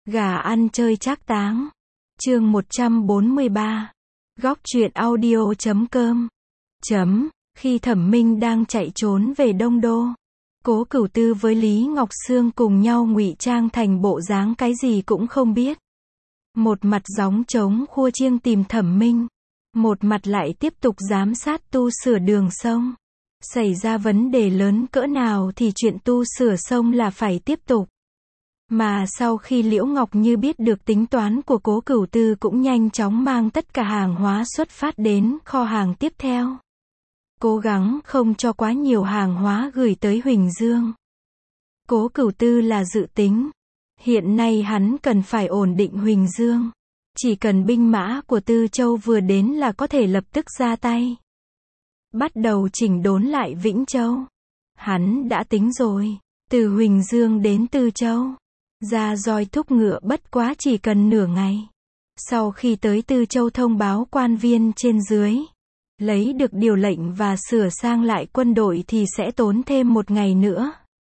Gà ăn chơi trác táng. Chương 143. Góc truyện audio.com. Khi Thẩm Minh đang chạy trốn về Đông Đô, Cố Cửu Tư với Lý Ngọc Sương cùng nhau ngụy trang thành bộ dáng cái gì cũng không biết. Một mặt gióng trống khua chiêng tìm Thẩm Minh, một mặt lại tiếp tục giám sát tu sửa đường sông. Xảy ra vấn đề lớn cỡ nào thì chuyện tu sửa sông là phải tiếp tục. Mà sau khi Liễu Ngọc Như biết được tính toán của Cố Cửu Tư cũng nhanh chóng mang tất cả hàng hóa xuất phát đến kho hàng tiếp theo. Cố gắng không cho quá nhiều hàng hóa gửi tới Huỳnh Dương. Cố Cửu Tư là dự tính. Hiện nay hắn cần phải ổn định Huỳnh Dương. Chỉ cần binh mã của Tư Châu vừa đến là có thể lập tức ra tay. Bắt đầu chỉnh đốn lại Vĩnh Châu. Hắn đã tính rồi. Từ Huỳnh Dương đến Tư Châu, ra roi thúc ngựa bất quá chỉ cần nửa ngày. Sau khi tới Tư Châu thông báo quan viên trên dưới, lấy được điều lệnh và sửa sang lại quân đội thì sẽ tốn thêm một ngày nữa.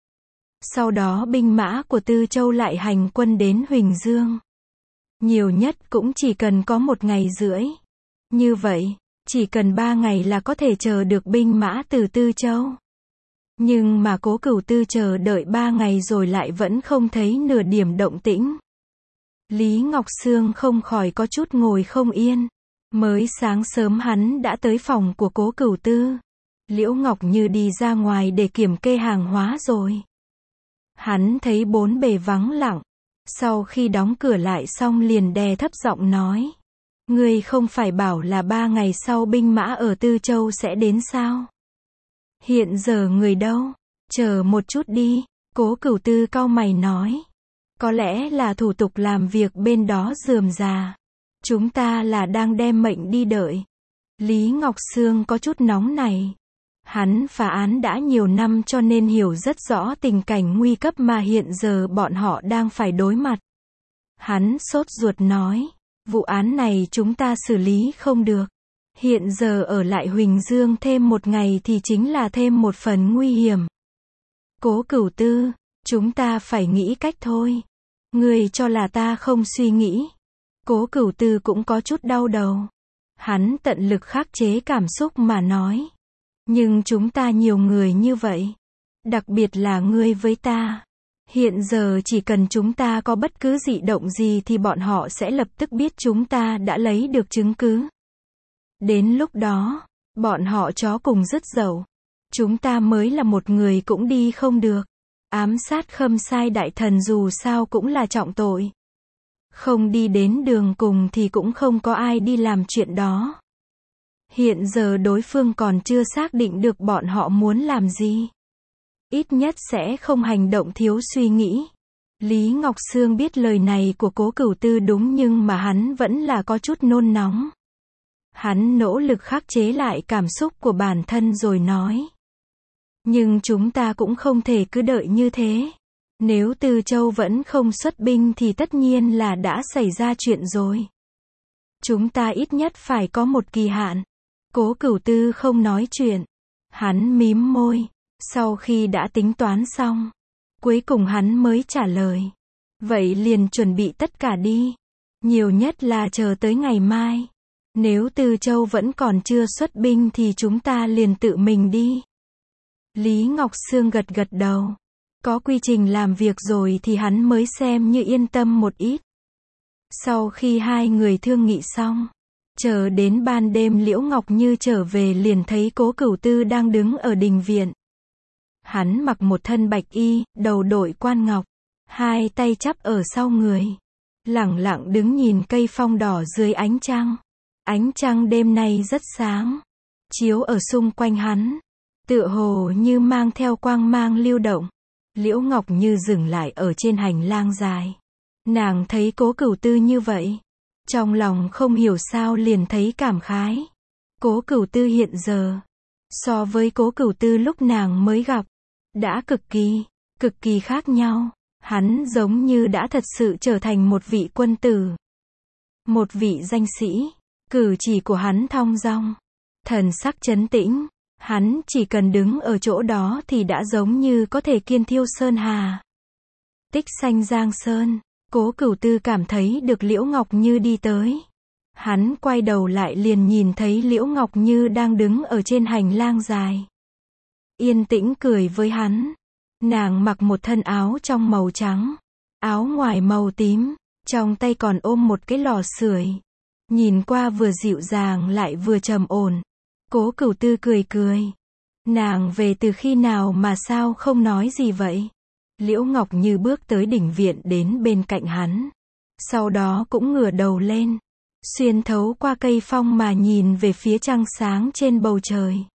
Sau đó binh mã của Tư Châu lại hành quân đến Huỳnh Dương. Nhiều nhất cũng chỉ cần có 1 ngày rưỡi. Như vậy, chỉ cần 3 ngày là có thể chờ được binh mã từ Tư Châu. Nhưng mà Cố Cửu Tư chờ đợi 3 ngày rồi lại vẫn không thấy nửa điểm động tĩnh. Lý Ngọc Sương không khỏi có chút ngồi không yên. Mới sáng sớm hắn đã tới phòng của Cố Cửu Tư. Liễu Ngọc Như đi ra ngoài để kiểm kê hàng hóa rồi. Hắn thấy bốn bề vắng lặng. Sau khi đóng cửa lại xong liền đè thấp giọng nói. Ngươi không phải bảo là 3 ngày sau binh mã ở Tư Châu sẽ đến sao? Hiện giờ người đâu? Chờ một chút đi. Cố Cửu Tư cau mày nói. Có lẽ là thủ tục làm việc bên đó rườm rà. Chúng ta là đang đem mệnh đi đợi. Lý Ngọc Sương có chút nóng này. Hắn phá án đã nhiều năm cho nên hiểu rất rõ tình cảnh nguy cấp mà hiện giờ bọn họ đang phải đối mặt. Hắn sốt ruột nói. Vụ án này chúng ta xử lý không được. Hiện giờ ở lại Huỳnh Dương thêm 1 ngày thì chính là thêm một phần nguy hiểm. Cố Cửu Tư, chúng ta phải nghĩ cách thôi. Ngươi cho là ta không suy nghĩ. Cố Cửu Tư cũng có chút đau đầu. Hắn tận lực khắc chế cảm xúc mà nói. Nhưng chúng ta nhiều người như vậy. Đặc biệt là ngươi với ta. Hiện giờ chỉ cần chúng ta có bất cứ dị động gì thì bọn họ sẽ lập tức biết chúng ta đã lấy được chứng cứ. Đến lúc đó, bọn họ chó cùng rứt dậu. Chúng ta mới là một người cũng đi không được. Ám sát Khâm Sai đại thần dù sao cũng là trọng tội. Không đi đến đường cùng thì cũng không có ai đi làm chuyện đó. Hiện giờ đối phương còn chưa xác định được bọn họ muốn làm gì. Ít nhất sẽ không hành động thiếu suy nghĩ. Lý Ngọc Sương biết lời này của Cố Cửu Tư đúng nhưng mà hắn vẫn là có chút nôn nóng. Hắn nỗ lực khắc chế lại cảm xúc của bản thân rồi nói. Nhưng chúng ta cũng không thể cứ đợi như thế. Nếu Tư Châu vẫn không xuất binh thì tất nhiên là đã xảy ra chuyện rồi. Chúng ta ít nhất phải có một kỳ hạn. Cố Cửu Tư không nói chuyện. Hắn mím môi. Sau khi đã tính toán xong, cuối cùng hắn mới trả lời. Vậy liền chuẩn bị tất cả đi. Nhiều nhất là chờ tới ngày mai. Nếu Tư Châu vẫn còn chưa xuất binh thì chúng ta liền tự mình đi. Lý Ngọc Sương gật gật đầu. Có quy trình làm việc rồi thì hắn mới xem như yên tâm một ít. Sau khi hai người thương nghị xong, chờ đến ban đêm Liễu Ngọc Như trở về liền thấy Cố Cửu Tư đang đứng ở đình viện. Hắn mặc một thân bạch y, đầu đội quan ngọc, hai tay chắp ở sau người. Lẳng lặng đứng nhìn cây phong đỏ dưới ánh trăng. Ánh trăng đêm nay rất sáng, chiếu ở xung quanh hắn, tựa hồ như mang theo quang mang lưu động. Liễu Ngọc Như dừng lại ở trên hành lang dài. Nàng thấy Cố Cửu Tư như vậy, trong lòng không hiểu sao liền thấy cảm khái. Cố Cửu Tư hiện giờ, so với Cố Cửu Tư lúc nàng mới gặp, đã cực kỳ khác nhau. Hắn giống như đã thật sự trở thành một vị quân tử, một vị danh sĩ. Cử chỉ của hắn thong dong, thần sắc trấn tĩnh. Hắn chỉ cần đứng ở chỗ đó thì đã giống như có thể kiên thiêu sơn hà, tích xanh giang sơn. Cố Cửu Tư cảm thấy được Liễu Ngọc Như đi tới. Hắn quay đầu lại liền nhìn thấy Liễu Ngọc Như đang đứng ở trên hành lang dài. Yên tĩnh cười với hắn. Nàng mặc một thân áo trong màu trắng, áo ngoài màu tím, trong tay còn ôm một cái lò sưởi. Nhìn qua vừa dịu dàng lại vừa trầm ổn. Cố Cửu Tư cười cười. Nàng về từ khi nào mà sao không nói gì vậy? Liễu Ngọc Như bước tới đỉnh viện đến bên cạnh hắn. Sau đó cũng ngửa đầu lên. Xuyên thấu qua cây phong mà nhìn về phía trăng sáng trên bầu trời.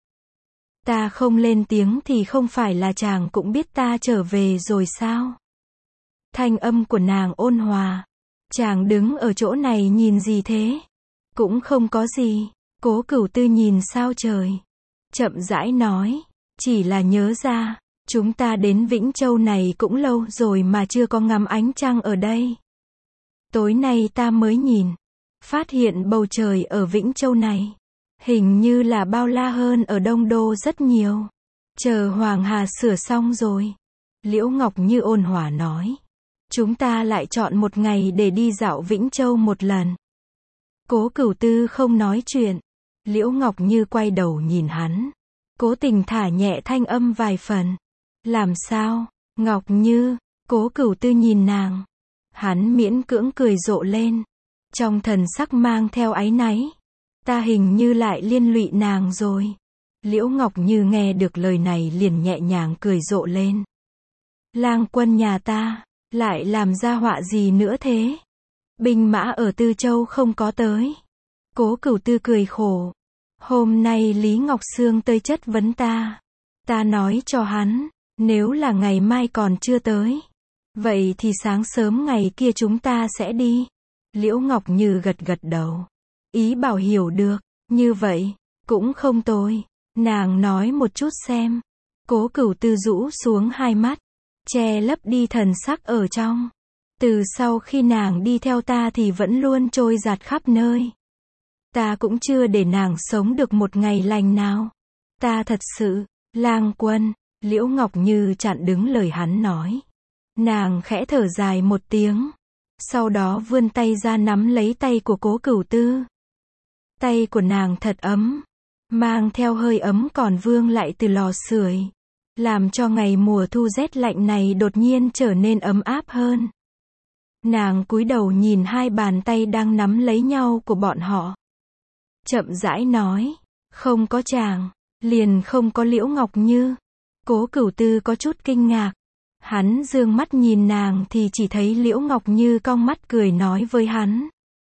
Ta không lên tiếng thì không phải là chàng cũng biết ta trở về rồi sao? Thanh âm của nàng ôn hòa. Chàng đứng ở chỗ này nhìn gì thế? Cũng không có gì. Cố Cửu Tư nhìn sao trời. Chậm rãi nói. Chỉ là nhớ ra, chúng ta đến Vĩnh Châu này cũng lâu rồi mà chưa có ngắm ánh trăng ở đây. Tối nay ta mới nhìn. Phát hiện bầu trời ở Vĩnh Châu này hình như là bao la hơn ở Đông Đô rất nhiều. Chờ Hoàng Hà sửa xong rồi. Liễu Ngọc Như ôn hòa nói. Chúng ta lại chọn một ngày để đi dạo Vĩnh Châu một lần. Cố Cửu Tư không nói chuyện. Liễu Ngọc Như quay đầu nhìn hắn. Cố tình thả nhẹ thanh âm vài phần. Làm sao, Ngọc Như? Cố Cửu Tư nhìn nàng. Hắn miễn cưỡng cười rộ lên. Trong thần sắc mang theo áy náy. Ta hình như lại liên lụy nàng rồi. Liễu Ngọc Như nghe được lời này liền nhẹ nhàng cười rộ lên. Lang quân nhà ta, lại làm ra họa gì nữa thế? Binh mã ở Tư Châu không có tới. Cố Cửu Tư cười khổ. Hôm nay Lý Ngọc Sương tới chất vấn ta. Ta nói cho hắn, nếu là ngày mai còn chưa tới, vậy thì sáng sớm ngày kia chúng ta sẽ đi. Liễu Ngọc Như gật gật đầu. Ý bảo hiểu được, như vậy, cũng không tồi. Nàng nói một chút xem. Cố Cửu Tư rũ xuống hai mắt, che lấp đi thần sắc ở trong. Từ sau khi nàng đi theo ta thì vẫn luôn trôi dạt khắp nơi. Ta cũng chưa để nàng sống được một ngày lành nào. Ta thật sự, Lang quân, Liễu Ngọc Như chặn đứng lời hắn nói. Nàng khẽ thở dài một tiếng. Sau đó vươn tay ra nắm lấy tay của Cố Cửu Tư. Tay của nàng thật ấm, mang theo hơi ấm còn vương lại từ lò sưởi, làm cho ngày mùa thu rét lạnh này đột nhiên trở nên ấm áp hơn. Nàng cúi đầu nhìn hai bàn tay đang nắm lấy nhau của bọn họ. Chậm rãi nói, không có chàng, liền không có Liễu Ngọc Như. Cố Cửu Tư có chút kinh ngạc. Hắn dương mắt nhìn nàng thì chỉ thấy Liễu Ngọc Như cong mắt cười nói với hắn.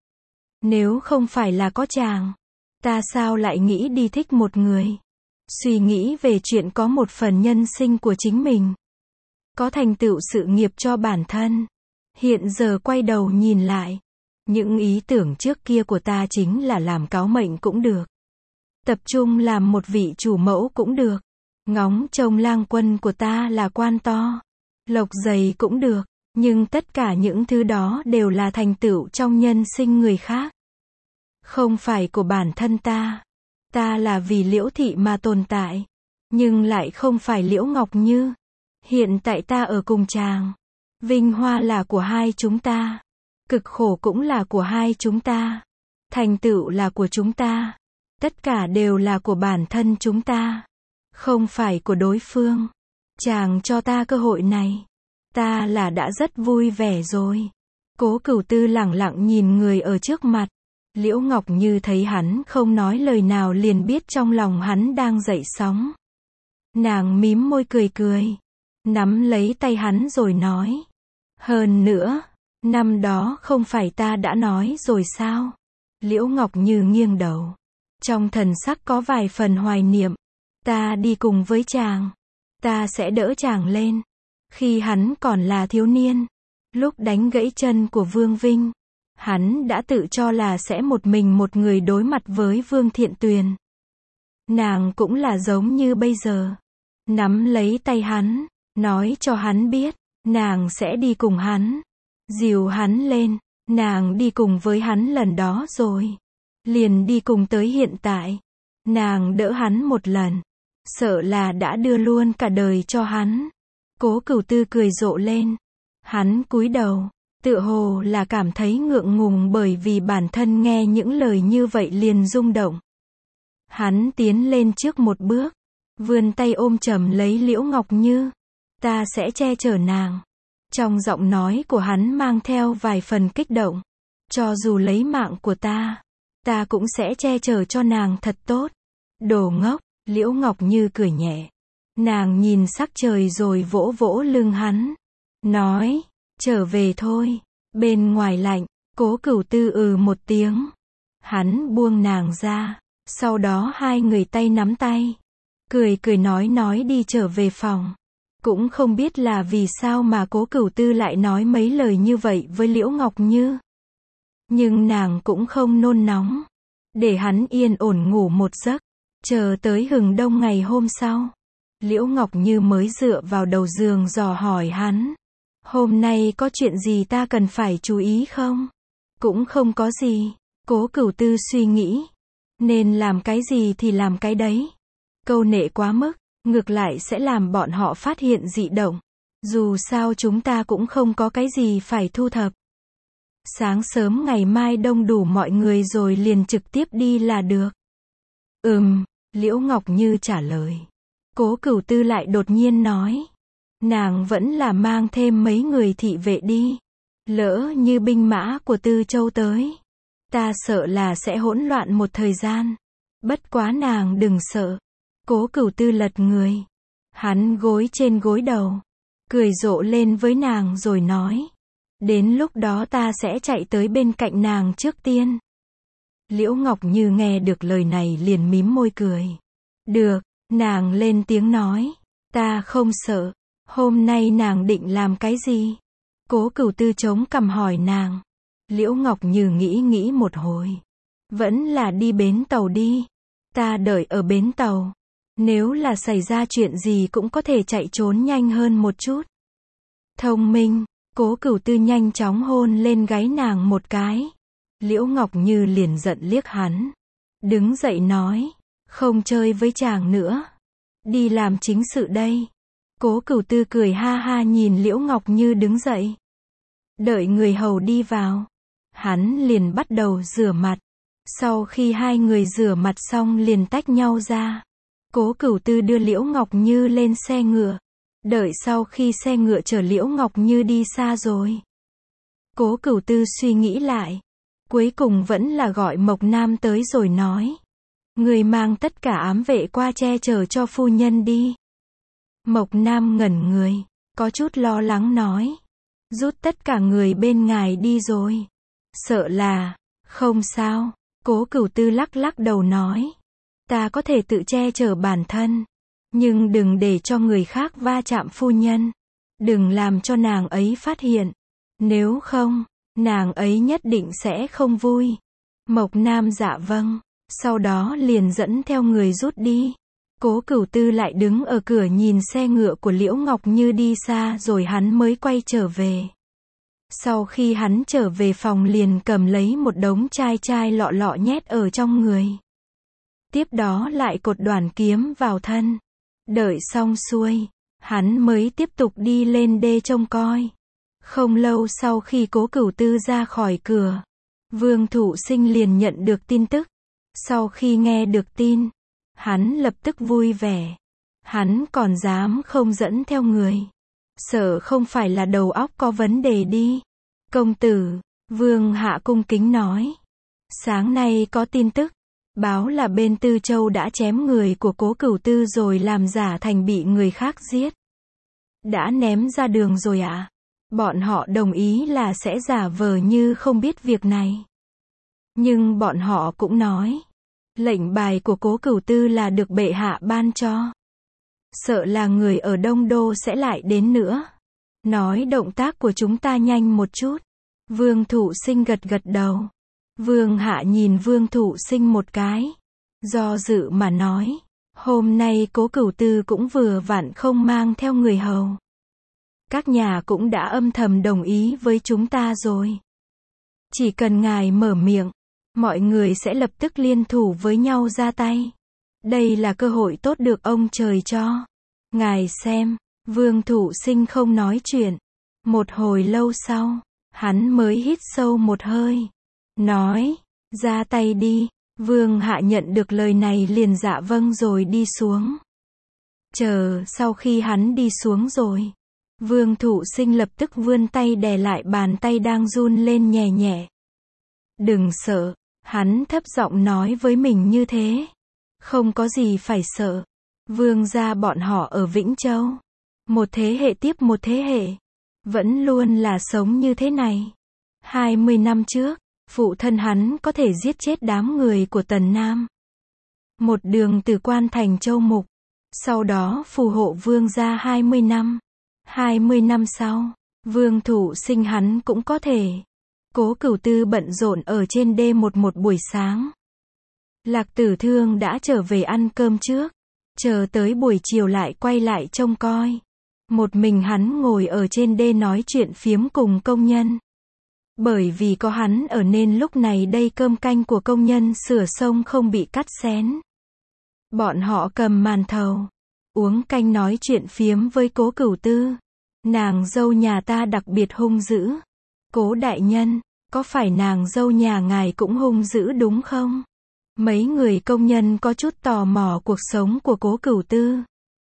Nếu không phải là có chàng, ta sao lại nghĩ đi thích một người. Suy nghĩ về chuyện có một phần nhân sinh của chính mình. Có thành tựu sự nghiệp cho bản thân. Hiện giờ quay đầu nhìn lại. Những ý tưởng trước kia của ta chính là làm cáo mệnh cũng được. Tập trung làm một vị chủ mẫu cũng được. Ngóng trông lang quân của ta là quan to. Lộc dày cũng được. Nhưng tất cả những thứ đó đều là thành tựu trong nhân sinh người khác. Không phải của bản thân ta. Ta là vì Liễu Thị mà tồn tại. Nhưng lại không phải Liễu Ngọc Như. Hiện tại ta ở cùng chàng. Vinh hoa là của hai chúng ta. Cực khổ cũng là của hai chúng ta. Thành tựu là của chúng ta. Tất cả đều là của bản thân chúng ta. Không phải của đối phương. Chàng cho ta cơ hội này. Ta là đã rất vui vẻ rồi. Cố Cửu Tư lẳng lặng nhìn người ở trước mặt. Liễu Ngọc Như thấy hắn không nói lời nào liền biết trong lòng hắn đang dậy sóng. Nàng mím môi cười cười. Nắm lấy tay hắn rồi nói. Hơn nữa, năm đó không phải ta đã nói rồi sao? Liễu Ngọc Như nghiêng đầu. Trong thần sắc có vài phần hoài niệm. Ta đi cùng với chàng. Ta sẽ đỡ chàng lên. Khi hắn còn là thiếu niên. Lúc đánh gãy chân của Vương Vinh. Hắn đã tự cho là sẽ một mình một người đối mặt với Vương Thiện Tuyền. Nàng cũng là giống như bây giờ. Nắm lấy tay hắn. Nói cho hắn biết. Nàng sẽ đi cùng hắn. Dìu hắn lên. Nàng đi cùng với hắn lần đó rồi. Liền đi cùng tới hiện tại. Nàng đỡ hắn một lần. Sợ là đã đưa luôn cả đời cho hắn. Cố Cửu Tư cười rộ lên. Hắn cúi đầu. Tựa hồ là cảm thấy ngượng ngùng bởi vì bản thân nghe những lời như vậy liền rung động. Hắn tiến lên trước một bước, vươn tay ôm chầm lấy Liễu Ngọc Như. Ta sẽ che chở nàng. Trong giọng nói của hắn mang theo vài phần kích động. Cho dù lấy mạng của ta cũng sẽ che chở cho nàng thật tốt. Đồ ngốc, Liễu Ngọc Như cười nhẹ. Nàng nhìn sắc trời rồi vỗ vỗ lưng hắn. Nói, trở về thôi. Bên ngoài lạnh, Cố Cửu Tư một tiếng. Hắn buông nàng ra. Sau đó hai người tay nắm tay. Cười cười nói đi trở về phòng. Cũng không biết là vì sao mà Cố Cửu Tư lại nói mấy lời như vậy với Liễu Ngọc Như. Nhưng nàng cũng không nôn nóng. Để hắn yên ổn ngủ một giấc. Chờ tới hừng đông ngày hôm sau. Liễu Ngọc Như mới dựa vào đầu giường dò hỏi hắn. Hôm nay có chuyện gì ta cần phải chú ý không? Cũng không có gì. Cố Cửu Tư suy nghĩ. Nên làm cái gì thì làm cái đấy. Câu nệ quá mức, ngược lại sẽ làm bọn họ phát hiện dị động. Dù sao chúng ta cũng không có cái gì phải thu thập. Sáng sớm ngày mai đông đủ mọi người rồi liền trực tiếp đi là được. Liễu Ngọc Như trả lời. Cố Cửu Tư lại đột nhiên nói. Nàng vẫn là mang thêm mấy người thị vệ đi. Lỡ như binh mã của Tư Châu tới. Ta sợ là sẽ hỗn loạn một thời gian. Bất quá nàng đừng sợ. Cố Cửu Tư lật người. Hắn gối trên gối đầu. Cười rộ lên với nàng rồi nói. Đến lúc đó ta sẽ chạy tới bên cạnh nàng trước tiên. Liễu Ngọc Như nghe được lời này liền mím môi cười. Được, nàng lên tiếng nói. Ta không sợ. Hôm nay nàng định làm cái gì? Cố Cửu Tư chống cằm hỏi nàng. Liễu Ngọc Như nghĩ một hồi. Vẫn là đi bến tàu đi. Ta đợi ở bến tàu. Nếu là xảy ra chuyện gì cũng có thể chạy trốn nhanh hơn một chút. Thông minh. Cố Cửu Tư nhanh chóng hôn lên gáy nàng một cái. Liễu Ngọc Như liền giận liếc hắn. Đứng dậy nói. Không chơi với chàng nữa. Đi làm chính sự đây. Cố Cửu Tư cười ha ha nhìn Liễu Ngọc Như đứng dậy. Đợi người hầu đi vào. Hắn liền bắt đầu rửa mặt. Sau khi hai người rửa mặt xong liền tách nhau ra. Cố Cửu Tư đưa Liễu Ngọc Như lên xe ngựa. Đợi sau khi xe ngựa chở Liễu Ngọc Như đi xa rồi. Cố Cửu Tư suy nghĩ lại. Cuối cùng vẫn là gọi Mộc Nam tới rồi nói. Người mang tất cả ám vệ qua che chở cho phu nhân đi. Mộc Nam ngẩn người. Có chút lo lắng nói. Rút tất cả người bên ngài đi rồi. Sợ là. Không sao. Cố Cửu Tư lắc lắc đầu nói. Ta có thể tự che chở bản thân. Nhưng đừng để cho người khác va chạm phu nhân. Đừng làm cho nàng ấy phát hiện. Nếu không, nàng ấy nhất định sẽ không vui. Mộc Nam dạ vâng. Sau đó liền dẫn theo người rút đi. Cố Cửu Tư lại đứng ở cửa nhìn xe ngựa của Liễu Ngọc Như đi xa rồi hắn mới quay trở về. Sau khi hắn trở về phòng liền cầm lấy một đống chai lọ nhét ở trong người. Tiếp đó lại cột đoàn kiếm vào thân. Đợi xong xuôi, hắn mới tiếp tục đi lên đê trông coi. Không lâu sau khi Cố Cửu Tư ra khỏi cửa, Vương Thụ Sinh liền nhận được tin tức. Sau khi nghe được tin, hắn lập tức vui vẻ. Hắn còn dám không dẫn theo người. Sợ không phải là đầu óc có vấn đề đi. Công tử, Vương Hạ cung kính nói. Sáng nay có tin tức. Báo là bên Tư Châu đã chém người của Cố Cửu Tư rồi làm giả thành bị người khác giết. Đã ném ra đường rồi ạ. Bọn họ đồng ý là sẽ giả vờ như không biết việc này. Nhưng bọn họ cũng nói. Lệnh bài của Cố Cửu Tư là được bệ hạ ban cho. Sợ là người ở Đông Đô sẽ lại đến nữa. Nói động tác của chúng ta nhanh một chút. Vương Thụ Sinh gật đầu. Vương Hạ nhìn Vương Thụ Sinh một cái. Do dự mà nói. Hôm nay Cố Cửu Tư cũng vừa vặn không mang theo người hầu. Các nhà cũng đã âm thầm đồng ý với chúng ta rồi. Chỉ cần ngài mở miệng, mọi người sẽ lập tức liên thủ với nhau ra tay. Đây là cơ hội tốt được ông trời cho. Ngài xem, Vương Thụ Sinh không nói chuyện. Một hồi lâu sau, Hắn mới hít sâu một hơi. Nói, ra tay đi. Vương Hạ nhận được lời này liền dạ vâng rồi đi xuống. Chờ sau khi hắn đi xuống rồi, Vương Thụ Sinh lập tức vươn tay đè lại bàn tay đang run lên nhẹ nhẹ. Đừng sợ, hắn thấp giọng nói với mình như thế. Không có gì phải sợ. Vương gia bọn họ ở Vĩnh Châu, một thế hệ tiếp một thế hệ, vẫn luôn là sống như thế này. 20 năm trước, phụ thân hắn có thể giết chết đám người của Tần Nam. Một đường từ Quan thành Châu Mục, sau đó phù hộ Vương gia 20 năm. 20 năm sau, Vương Thụ Sinh hắn cũng có thể. Cố Cửu Tư bận rộn ở trên đê một buổi sáng. Lạc Tử Thương đã trở về ăn cơm trước, chờ tới buổi chiều lại quay lại trông coi. Một mình hắn ngồi ở trên đê nói chuyện phiếm cùng công nhân. Bởi vì có hắn ở nên lúc này đây cơm canh của công nhân sửa sông không bị cắt xén. Bọn họ cầm màn thầu, uống canh nói chuyện phiếm với Cố Cửu Tư. Nàng dâu nhà ta đặc biệt hung dữ. Cố đại nhân, có phải nàng dâu nhà ngài cũng hung dữ đúng không? Mấy người công nhân có chút tò mò cuộc sống của Cố Cửu Tư.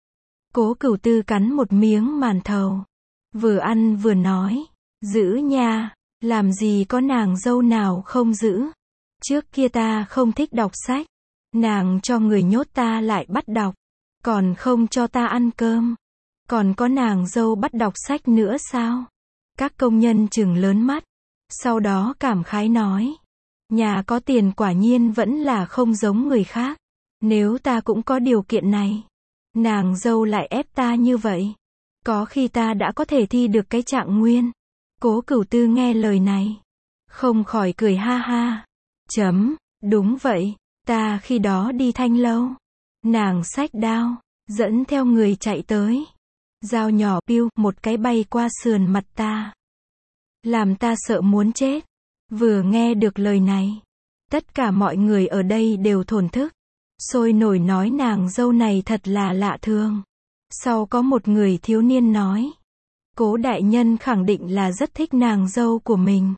Cố Cửu Tư cắn một miếng màn thầu, vừa ăn vừa nói, dữ nha, làm gì có nàng dâu nào không dữ. Trước kia ta không thích đọc sách, nàng cho người nhốt ta lại bắt đọc, còn không cho ta ăn cơm. Còn có nàng dâu bắt đọc sách nữa sao? Các công nhân trừng lớn mắt, sau đó cảm khái nói, nhà có tiền quả nhiên vẫn là không giống người khác. Nếu ta cũng có điều kiện này, nàng dâu lại ép ta như vậy, có khi ta đã có thể thi được cái trạng nguyên. Cố Cửu Tư nghe lời này, không khỏi cười ha ha. Đúng vậy, ta khi đó đi Thanh Lâu, nàng xách đao, dẫn theo người chạy tới. Dao nhỏ piu, một cái bay qua sườn mặt ta. Làm ta sợ muốn chết. Vừa nghe được lời này, tất cả mọi người ở đây đều thổn thức, sôi nổi nói nàng dâu này thật là lạ thường. Sau có một người thiếu niên nói, Cố đại nhân khẳng định là rất thích nàng dâu của mình.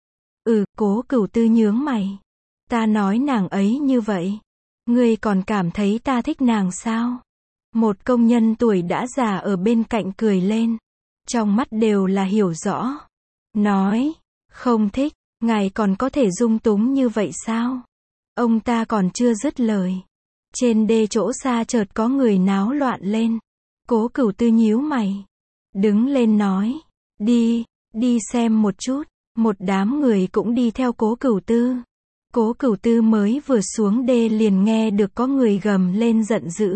Cố Cửu Tư nhướng mày. Ta nói nàng ấy như vậy, ngươi còn cảm thấy ta thích nàng sao? Một công nhân tuổi đã già ở bên cạnh cười lên, trong mắt đều là hiểu rõ. Nói, không thích, ngài còn có thể dung túng như vậy sao? Ông ta còn chưa dứt lời, trên đê chỗ xa chợt có người náo loạn lên. Cố Cửu Tư nhíu mày, đứng lên nói, đi xem một chút. Một đám người cũng đi theo Cố Cửu Tư. Cố Cửu Tư mới vừa xuống đê liền nghe được có người gầm lên giận dữ.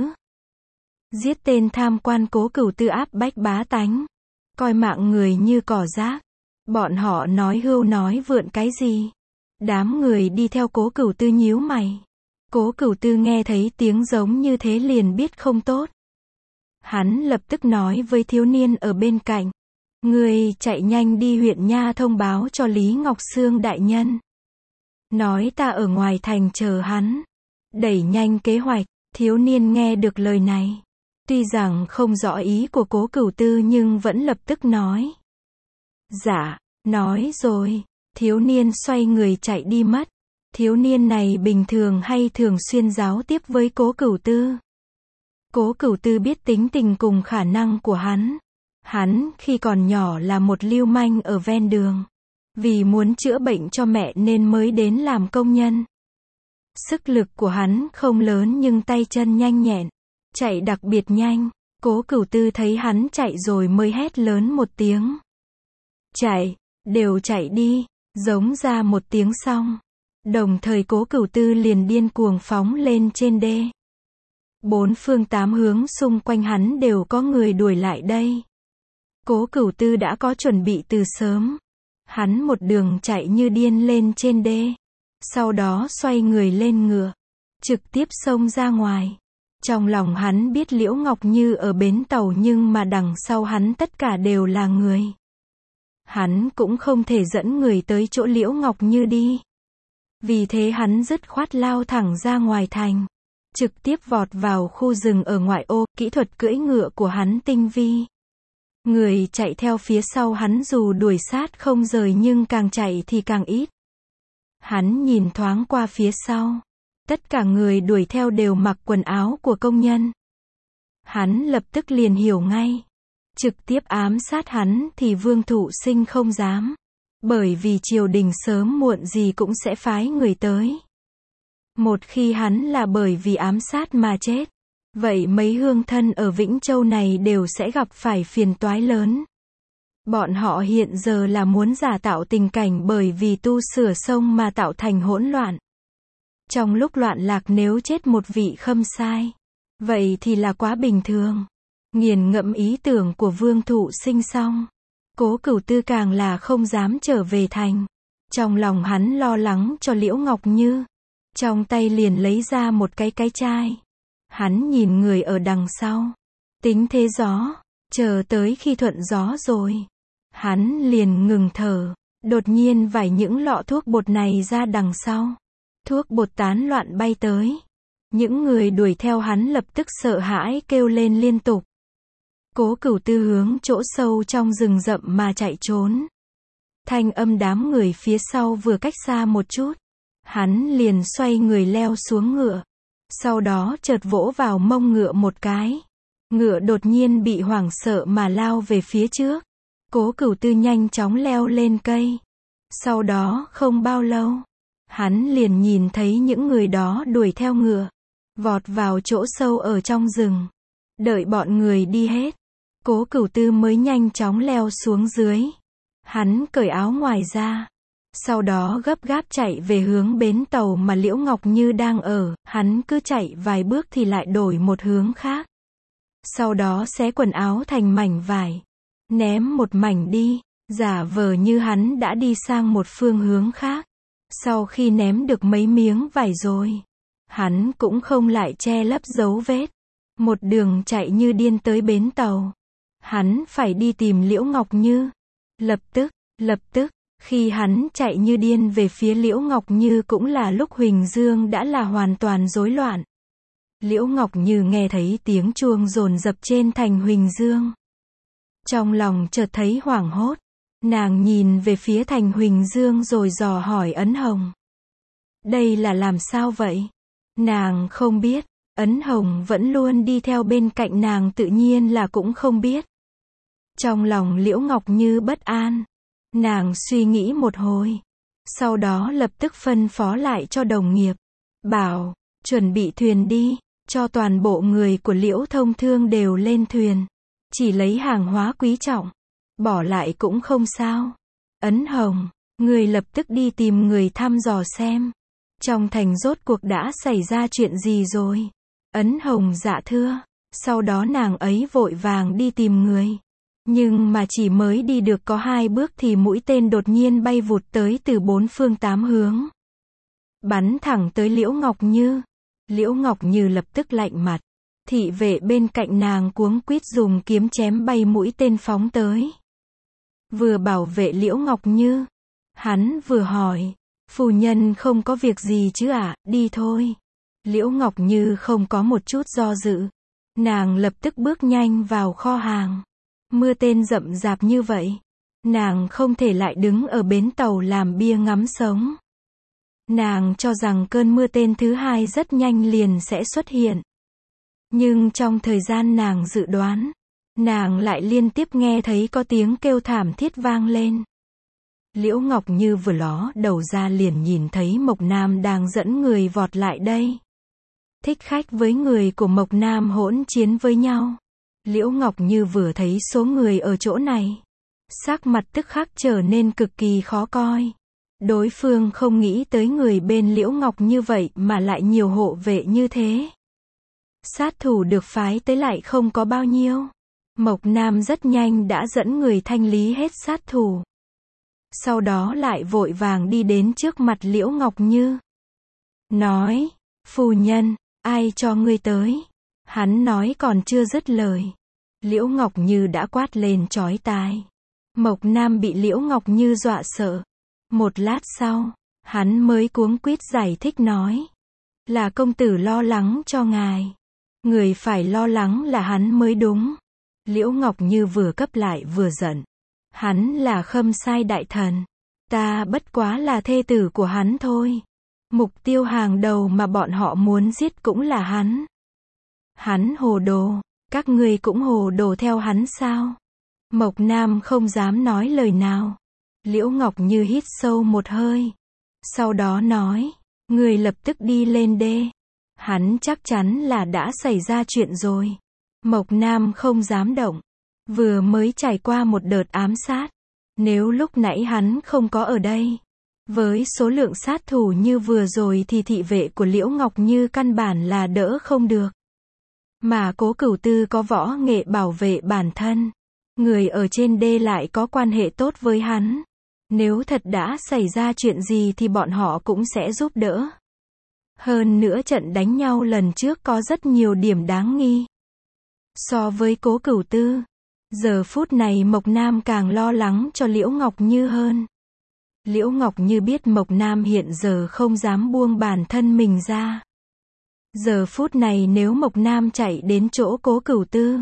Giết tên tham quan. Cố Cửu Tư áp bách bá tánh, coi mạng người như cỏ rác. Bọn họ nói hưu nói vượn cái gì? Đám người đi theo Cố Cửu Tư nhíu mày. Cố Cửu Tư nghe thấy tiếng giống như thế liền biết không tốt. Hắn lập tức nói với thiếu niên ở bên cạnh, ngươi chạy nhanh đi huyện nha thông báo cho Lý Ngọc Sương đại nhân. Nói ta ở ngoài thành chờ hắn. Đẩy nhanh kế hoạch. Thiếu niên nghe được lời này, tuy rằng không rõ ý của Cố Cửu Tư nhưng vẫn lập tức nói. Dạ, nói rồi. Thiếu niên xoay người chạy đi mất. Thiếu niên này bình thường hay thường xuyên giao tiếp với Cố Cửu Tư. Cố Cửu Tư biết tính tình cùng khả năng của hắn. Hắn khi còn nhỏ là một lưu manh ở ven đường. Vì muốn chữa bệnh cho mẹ nên mới đến làm công nhân. Sức lực của hắn không lớn nhưng tay chân nhanh nhẹn, chạy đặc biệt nhanh. Cố Cửu Tư thấy hắn chạy rồi mới hét lớn một tiếng. Chạy, đều chạy đi, giống ra một tiếng xong. Đồng thời Cố Cửu Tư liền điên cuồng phóng lên trên đê. Bốn phương tám hướng xung quanh hắn đều có người đuổi lại đây. Cố Cửu Tư đã có chuẩn bị từ sớm. Hắn một đường chạy như điên lên trên đê. Sau đó xoay người lên ngựa, trực tiếp xông ra ngoài. Trong lòng hắn biết Liễu Ngọc Như ở bến tàu nhưng mà đằng sau hắn tất cả đều là người. Hắn cũng không thể dẫn người tới chỗ Liễu Ngọc Như đi. Vì thế hắn dứt khoát lao thẳng ra ngoài thành. Trực tiếp vọt vào khu rừng ở ngoại ô. Kỹ thuật cưỡi ngựa của hắn tinh vi. Người chạy theo phía sau hắn dù đuổi sát không rời nhưng càng chạy thì càng ít. Hắn nhìn thoáng qua phía sau. Tất cả người đuổi theo đều mặc quần áo của công nhân. Hắn lập tức liền hiểu ngay. Trực tiếp ám sát hắn thì Vương Thụ Sinh không dám. Bởi vì triều đình sớm muộn gì cũng sẽ phái người tới. Một khi hắn là bởi vì ám sát mà chết, vậy mấy hương thân ở Vĩnh Châu này đều sẽ gặp phải phiền toái lớn. Bọn họ hiện giờ là muốn giả tạo tình cảnh bởi vì tu sửa sông mà tạo thành hỗn loạn. Trong lúc loạn lạc nếu chết một vị khâm sai, vậy thì là quá bình thường. Nghiền ngẫm ý tưởng của Vương Thụ Sinh xong, Cố Cửu Tư càng là không dám trở về thành. Trong lòng hắn lo lắng cho Liễu Ngọc Như. Trong tay liền lấy ra một cái chai. Hắn nhìn người ở đằng sau. Tính thế gió. Chờ tới khi thuận gió rồi. Hắn liền ngừng thở. Đột nhiên vải những lọ thuốc bột này ra đằng sau. Thuốc bột tán loạn bay tới. Những người đuổi theo hắn lập tức sợ hãi kêu lên liên tục. Cố Cửu Tư hướng chỗ sâu trong rừng rậm mà chạy trốn. Thanh âm đám người phía sau vừa cách xa một chút. Hắn liền xoay người leo xuống ngựa. Sau đó chợt vỗ vào mông ngựa một cái. Ngựa đột nhiên bị hoảng sợ mà lao về phía trước. Cố Cửu Tư nhanh chóng leo lên cây. Sau đó không bao lâu, hắn liền nhìn thấy những người đó đuổi theo ngựa. Vọt vào chỗ sâu ở trong rừng. Đợi bọn người đi hết. Cố Cửu Tư mới nhanh chóng leo xuống dưới. Hắn cởi áo ngoài ra. Sau đó gấp gáp chạy về hướng bến tàu mà Liễu Ngọc Như đang ở. Hắn cứ chạy vài bước thì lại đổi một hướng khác. Sau đó xé quần áo thành mảnh vải. Ném một mảnh đi. Giả vờ như hắn đã đi sang một phương hướng khác. Sau khi ném được mấy miếng vải rồi, hắn cũng không lại che lấp dấu vết. Một đường chạy như điên tới bến tàu. Hắn phải đi tìm Liễu Ngọc Như. Lập tức, khi hắn chạy như điên về phía Liễu Ngọc Như cũng là lúc Huỳnh Dương đã là hoàn toàn rối loạn. Liễu Ngọc Như nghe thấy tiếng chuông dồn dập trên thành Huỳnh Dương. Trong lòng chợt thấy hoảng hốt. Nàng nhìn về phía thành Huỳnh Dương rồi dò hỏi Ấn Hồng. Đây là làm sao vậy? Nàng không biết. Ấn Hồng vẫn luôn đi theo bên cạnh nàng tự nhiên là cũng không biết. Trong lòng Liễu Ngọc Như bất an. Nàng suy nghĩ một hồi. Sau đó lập tức phân phó lại cho đồng nghiệp. Bảo, chuẩn bị thuyền đi. Cho toàn bộ người của Liễu Thông Thương đều lên thuyền. Chỉ lấy hàng hóa quý trọng. Bỏ lại cũng không sao. Ấn Hồng, người lập tức đi tìm người thăm dò xem. Trong thành rốt cuộc đã xảy ra chuyện gì rồi? Ấn Hồng dạ thưa. Sau đó nàng ấy vội vàng đi tìm người. Nhưng mà chỉ mới đi được có 2 bước thì mũi tên đột nhiên bay vụt tới từ 4 phương 8 hướng. Bắn thẳng tới Liễu Ngọc Như. Liễu Ngọc Như lập tức lạnh mặt. Thị vệ bên cạnh nàng cuống quýt dùng kiếm chém bay mũi tên phóng tới. Vừa bảo vệ Liễu Ngọc Như. Hắn vừa hỏi. Phu nhân không có việc gì chứ ạ, đi thôi. Liễu Ngọc Như không có một chút do dự. Nàng lập tức bước nhanh vào kho hàng. Mưa tên rậm rạp như vậy. Nàng không thể lại đứng ở bến tàu làm bia ngắm sống. Nàng cho rằng cơn mưa tên thứ 2 rất nhanh liền sẽ xuất hiện. Nhưng trong thời gian nàng dự đoán, nàng lại liên tiếp nghe thấy có tiếng kêu thảm thiết vang lên. Liễu Ngọc Như vừa ló đầu ra liền nhìn thấy Mộc Nam đang dẫn người vọt lại đây. Thích Khách với người của Mộc Nam hỗn chiến với nhau. Liễu Ngọc Như vừa thấy số người ở chỗ này, sắc mặt tức khắc trở nên cực kỳ khó coi. Đối phương không nghĩ tới người bên Liễu Ngọc Như vậy mà lại nhiều hộ vệ như thế. Sát thủ được phái tới lại không có bao nhiêu. Mộc Nam rất nhanh đã dẫn người thanh lý hết sát thủ. Sau đó lại vội vàng đi đến trước mặt Liễu Ngọc Như. Nói, phu nhân, ai cho ngươi tới? Hắn nói còn chưa dứt lời. Liễu Ngọc Như đã quát lên chói tai. Mộc Nam bị Liễu Ngọc Như dọa sợ. Một lát sau, hắn mới cuống quýt giải thích nói. Là công tử lo lắng cho ngài. Người phải lo lắng là hắn mới đúng. Liễu Ngọc Như vừa cấp lại vừa giận. Hắn là Khâm Sai đại thần. Ta bất quá là thê tử của hắn thôi. Mục tiêu hàng đầu mà bọn họ muốn giết cũng là hắn. Hắn hồ đồ, các ngươi cũng hồ đồ theo hắn sao? Mộc Nam không dám nói lời nào. Liễu Ngọc Như hít sâu một hơi. Sau đó nói, người lập tức đi lên đê. Hắn chắc chắn là đã xảy ra chuyện rồi. Mộc Nam không dám động. Vừa mới trải qua một đợt ám sát. Nếu lúc nãy hắn không có ở đây, với số lượng sát thủ như vừa rồi thì thị vệ của Liễu Ngọc Như căn bản là đỡ không được. Mà Cố Cửu Tư có võ nghệ bảo vệ bản thân. Người ở trên đê lại có quan hệ tốt với hắn. Nếu thật đã xảy ra chuyện gì thì bọn họ cũng sẽ giúp đỡ. Hơn nữa trận đánh nhau lần trước có rất nhiều điểm đáng nghi. So với Cố Cửu Tư, giờ phút này Mộc Nam càng lo lắng cho Liễu Ngọc Như hơn. Liễu Ngọc Như biết Mộc Nam hiện giờ không dám buông bản thân mình ra. Giờ phút này nếu Mộc Nam chạy đến chỗ Cố Cửu Tư,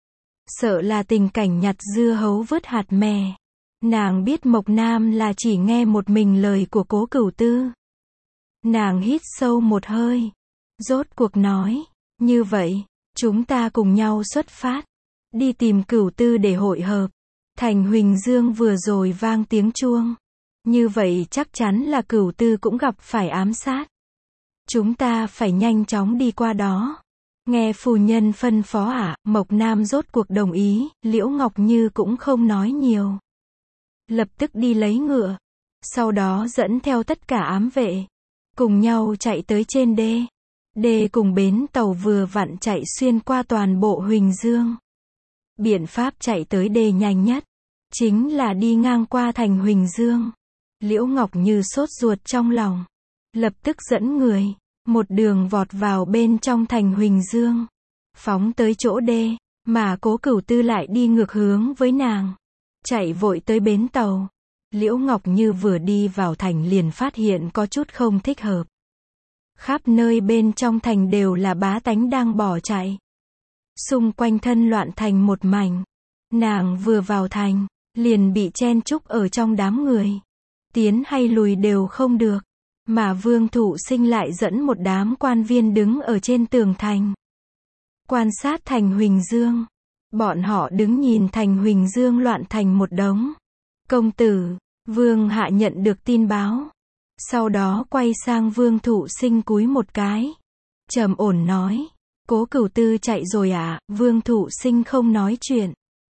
sợ là tình cảnh nhặt dưa hấu vớt hạt mè. Nàng biết Mộc Nam là chỉ nghe một mình lời của Cố Cửu Tư. Nàng hít sâu một hơi, rốt cuộc nói, như vậy, chúng ta cùng nhau xuất phát, đi tìm Cửu Tư để hội hợp. Thành Huỳnh Dương vừa rồi vang tiếng chuông. Như vậy chắc chắn là Cửu Tư cũng gặp phải ám sát. Chúng ta phải nhanh chóng đi qua đó. Nghe phu nhân phân phó ạ, Mộc Nam rốt cuộc đồng ý, Liễu Ngọc Như cũng không nói nhiều. Lập tức đi lấy ngựa. Sau đó dẫn theo tất cả ám vệ. Cùng nhau chạy tới trên đê. Đê cùng bến tàu vừa vặn chạy xuyên qua toàn bộ Huỳnh Dương. Biện pháp chạy tới đê nhanh nhất chính là đi ngang qua thành Huỳnh Dương. Liễu Ngọc Như sốt ruột trong lòng. Lập tức dẫn người. Một đường vọt vào bên trong thành Huỳnh Dương. Phóng tới chỗ đê. Mà Cố Cửu Tư lại đi ngược hướng với nàng. Chạy vội tới bến tàu. Liễu Ngọc Như vừa đi vào thành liền phát hiện có chút không thích hợp. Khắp nơi bên trong thành đều là bá tánh đang bỏ chạy. Xung quanh thân loạn thành một mảnh. Nàng vừa vào thành, liền bị chen chúc ở trong đám người. Tiến hay lùi đều không được. Mà Vương Thụ Sinh lại dẫn một đám quan viên đứng ở trên tường thành. Quan sát thành Huỳnh Dương. Bọn họ đứng nhìn thành Huỳnh Dương loạn thành một đống. Công tử, Vương hạ nhận được tin báo. Sau đó quay sang Vương Thụ Sinh cúi một cái. Trầm ổn nói. Cố Cửu Tư chạy rồi à? Vương Thụ Sinh không nói chuyện.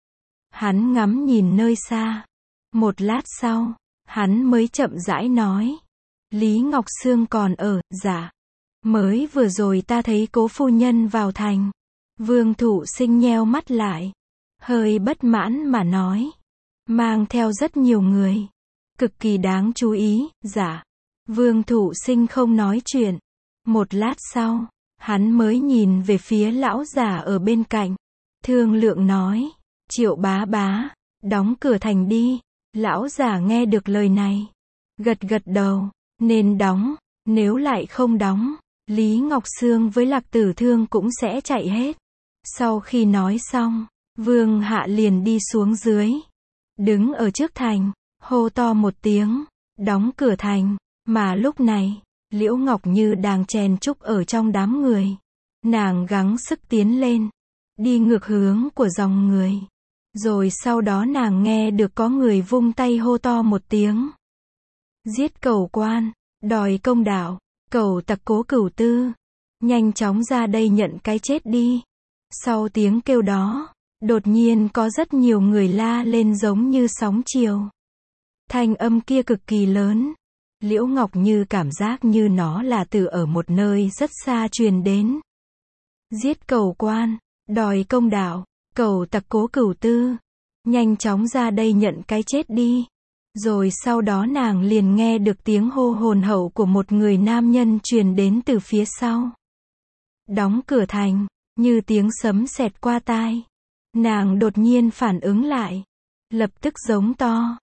Hắn ngắm nhìn nơi xa. Một lát sau, hắn mới chậm rãi nói. Lý Ngọc Sương còn ở, dạ. Mới vừa rồi ta thấy Cố phu nhân vào thành. Vương Thụ Sinh nheo mắt lại. Hơi bất mãn mà nói. Mang theo rất nhiều người. Cực kỳ đáng chú ý, dạ. Vương Thụ Sinh không nói chuyện. Một lát sau, hắn mới nhìn về phía lão già ở bên cạnh. Thương lượng nói. Triệu bá bá, đóng cửa thành đi. Lão già nghe được lời này. Gật gật đầu. Nên đóng. Nếu lại không đóng, Lý Ngọc Sương với Lạc Tử Thương cũng sẽ chạy hết. Sau khi nói xong, Vương hạ liền đi xuống dưới. Đứng ở trước thành, hô to một tiếng. Đóng cửa thành. Mà lúc này, Liễu Ngọc Như đang chen chúc ở trong đám người. Nàng gắng sức tiến lên. Đi ngược hướng của dòng người. Rồi sau đó nàng nghe được có người vung tay hô to một tiếng. Giết Cẩu quan, đòi công đạo, Cẩu tặc Cố Cửu Tư. Nhanh chóng ra đây nhận cái chết đi. Sau tiếng kêu đó, đột nhiên có rất nhiều người la lên giống như sóng chiều. Thanh âm kia cực kỳ lớn. Liễu Ngọc Như cảm giác như nó là từ ở một nơi rất xa truyền đến. Giết Cẩu quan, đòi công đạo, Cẩu tặc Cố Cửu Tư. Nhanh chóng ra đây nhận cái chết đi. Rồi sau đó nàng liền nghe được tiếng hô hồn hậu của một người nam nhân truyền đến từ phía sau. Đóng cửa thành, như tiếng sấm sét qua tai. Nàng đột nhiên phản ứng lại. Lập tức giống to,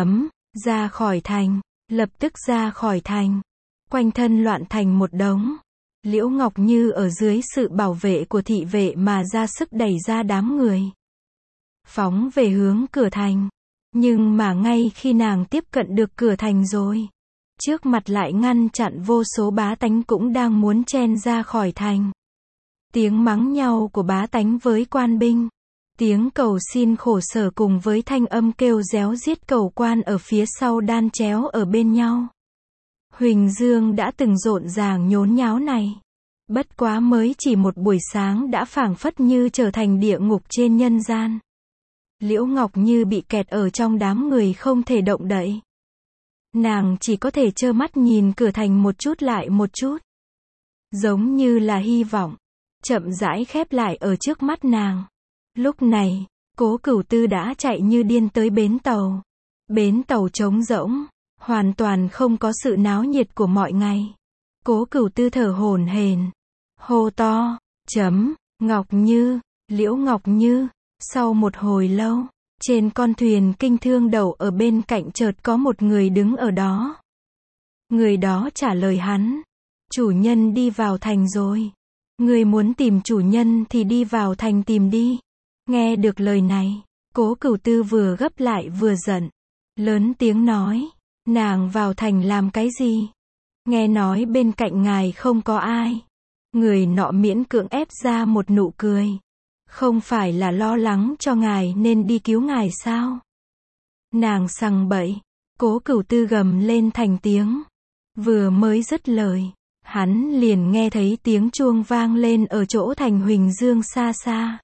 ra khỏi thành, lập tức ra khỏi thành. Quanh thân loạn thành một đống. Liễu Ngọc Như ở dưới sự bảo vệ của thị vệ mà ra sức đẩy ra đám người. phóng về hướng cửa thành. Nhưng mà ngay khi nàng tiếp cận được cửa thành rồi, trước mặt lại ngăn chặn vô số bá tánh cũng đang muốn chen ra khỏi thành. Tiếng mắng nhau của bá tánh với quan binh, tiếng cầu xin khổ sở cùng với thanh âm kêu réo giết cầu quan ở phía sau đan chéo ở bên nhau. Huỳnh Dương đã từng rộn ràng nhốn nháo này. Bất quá mới chỉ một buổi sáng đã phảng phất như trở thành địa ngục trên nhân gian. Liễu Ngọc Như bị kẹt ở trong đám người không thể động đậy. Nàng chỉ có thể trơ mắt nhìn cửa thành một chút lại một chút. Giống như là hy vọng, chậm rãi khép lại ở trước mắt nàng. Lúc này, Cố Cửu Tư đã chạy như điên tới bến tàu. Bến tàu trống rỗng, hoàn toàn không có sự náo nhiệt của mọi ngày. Cố Cửu Tư thở hổn hển, hô to, Ngọc Như, Liễu Ngọc Như. Sau một hồi lâu, trên con thuyền kinh thương đậu ở bên cạnh chợt có một người đứng ở đó. Người đó trả lời hắn, chủ nhân đi vào thành rồi. Người muốn tìm chủ nhân thì đi vào thành tìm đi. Nghe được lời này, Cố Cửu Tư vừa gấp lại vừa giận. Lớn tiếng nói, nàng vào thành làm cái gì? Nghe nói bên cạnh ngài không có ai. Người nọ miễn cưỡng ép ra một nụ cười. Không phải là lo lắng cho ngài nên đi cứu ngài sao? Nàng sằng bậy. Cố Cửu Tư gầm lên thành tiếng. Vừa mới dứt lời, hắn liền nghe thấy tiếng chuông vang lên ở chỗ thành Huỳnh Dương xa xa.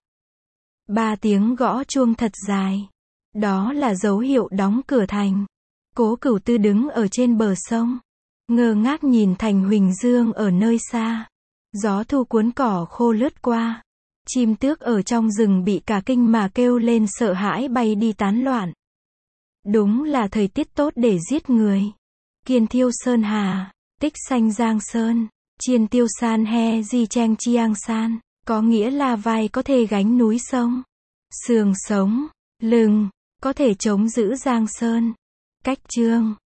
3 tiếng gõ chuông thật dài. Đó là dấu hiệu đóng cửa thành. Cố Cửu Tư đứng ở trên bờ sông, ngơ ngác nhìn thành Huỳnh Dương ở nơi xa. Gió thu cuốn cỏ khô lướt qua. Chim tước ở trong rừng bị cả kinh mà kêu lên sợ hãi bay đi tán loạn. Đúng là thời tiết tốt để giết người. Kiên thiêu sơn hà, tích xanh giang sơn, chiên tiêu san he di cheng chiang san, có nghĩa là vai có thể gánh núi sông, sườn sống, lưng, có thể chống giữ giang sơn. Cách chương